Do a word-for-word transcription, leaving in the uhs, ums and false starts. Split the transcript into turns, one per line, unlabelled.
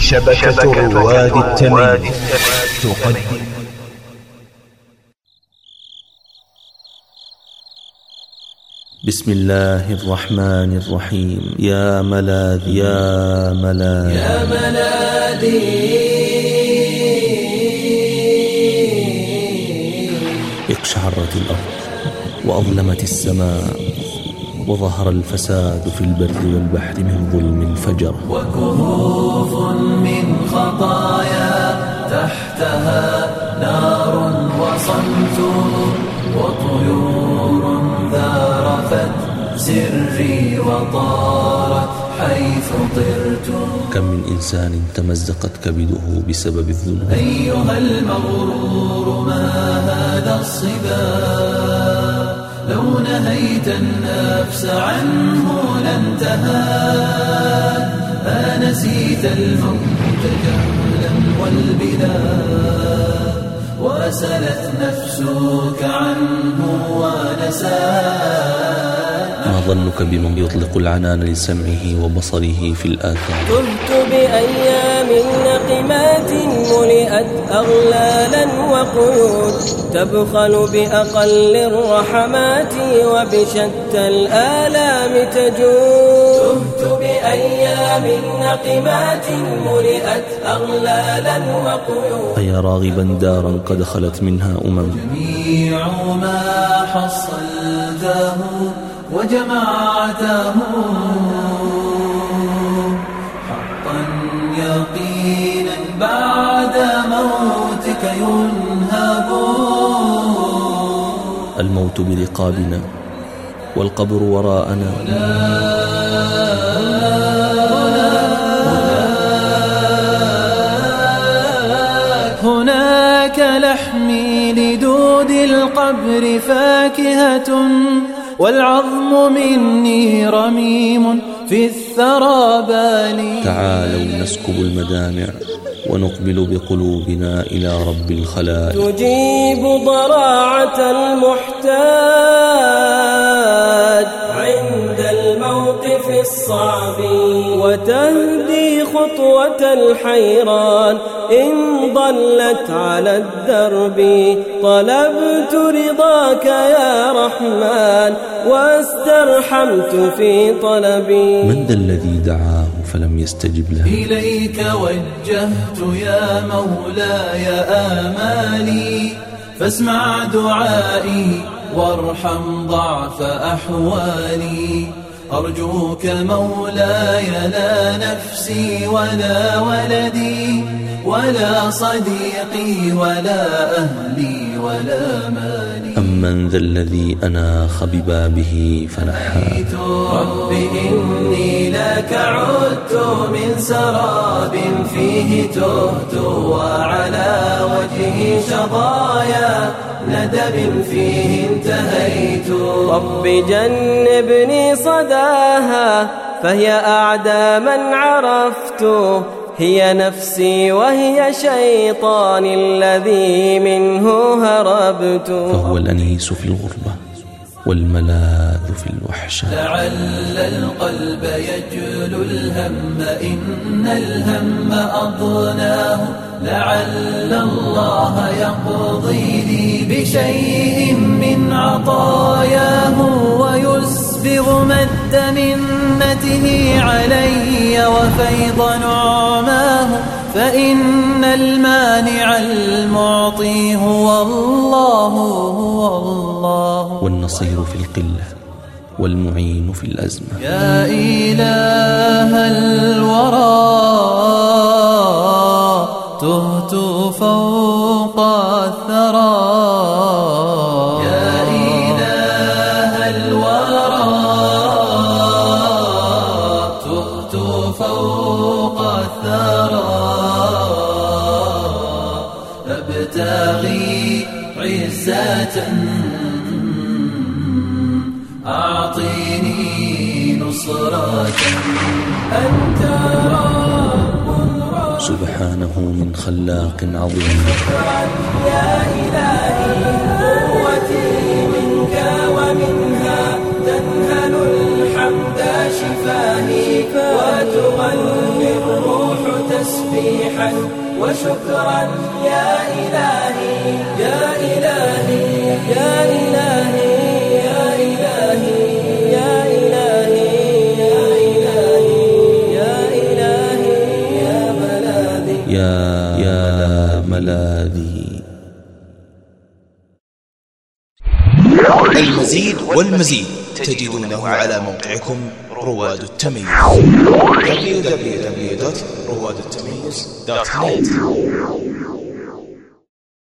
شبكة رواد التميم تقدم.
بسم الله الرحمن الرحيم. يا ملاذي يا ملاذي
يا ملاذي
اقشعرت الأرض وأظلمت السماء وظهر الفساد في البر والبحر من ظلم الفجر،
وكهوف من خطايا تحتها نار وصمت، وطيور ذارفت سري وطارت حيث طرت.
كم من إنسان تمزقت كبده بسبب الظلم.
أيها المغرور ما هذا الصبا، لو نهيت النفس عنه لانتهى. أنسيت الموت جهلا والبلاد، وسلت نفسك عنه ونساك.
ما ظنك بمن يطلق العنان لسمعه وبصره في الآثار؟
تهت بأيام نقمات ملئت أغلالا وقيود، تبخل بأقل الرحمات وبشتى الآلام تجود. تهت بأيام نقمات ملئت أغلالا وقيود،
أيا راغبا دارا قد خلت منها أمم.
جميع ما حصلته وجمعته حقا يقينا بعد موتك ينهب.
الموت برقابنا والقبر وراءنا.
هناك لحمي لدود القبر فاكهة، والعظم مني رميم في الثرى بالي.
تعالوا نسكب المدامع ونقبل بقلوبنا إلى رب الخلائق.
تجيب ضراعة المحتاج عند الموقف الصعب، وتهدي خطوة الحيران إن ضلت على الدرب. طلبت رضاك يا رحمن واسترحمت في طلبي.
من ذا الذي دعاه فلم يستجب له؟
إليك وجهت يا مولاي آمالي، فاسمع دعائي وارحم ضعف أحوالي. أرجوك مولاي لا نفسي ولا ولدي ولا صديقي ولا أهلي ولا مالي.
أمن ذا الذي أناخ ببابه فنحى؟
رب إني لك عدت من سراب فيه تهت، وعلى وجهي شظايا ندب فيه انتهيت.
رب جنبني صداها فهي أعدى من عرفت، هي نفسي وهي شيطان الذي منه هربت.
فهو الأنيس في الغربة والملاذ في الوحشة.
لعل القلب يجل الهم إن الهم أضناه، لعل الله يقضي لي بشيء من عطاياه، ويسبغ مد منته علي وفيض نعماه. فإن المانع المعطي هو الله هو الله،
والنصير في القلة والمعين في الأزمة.
يا إله الورى تهت فوق الثرى. يا إله الورى تهت فوق الثرى. أبتغي عزة أعطيني نصرة. أنت رب
سبحانه من خلاق عظيم.
يا إلهي قوتي منك ومنها تنهل الحمد شفاهي، وتغني الروح تسبيحا تسبيحا وشكرا يا إلهي يا إلهي يا إلهي يا إلهي يا إلهي يا إلهي يا إلهي يا ملاذي
يا يا ملاذي.
المزيد والمزيد تجدونه على موقعكم رواد التميز دبليو دبليو دبليو دوت رواد التميز دوت نت.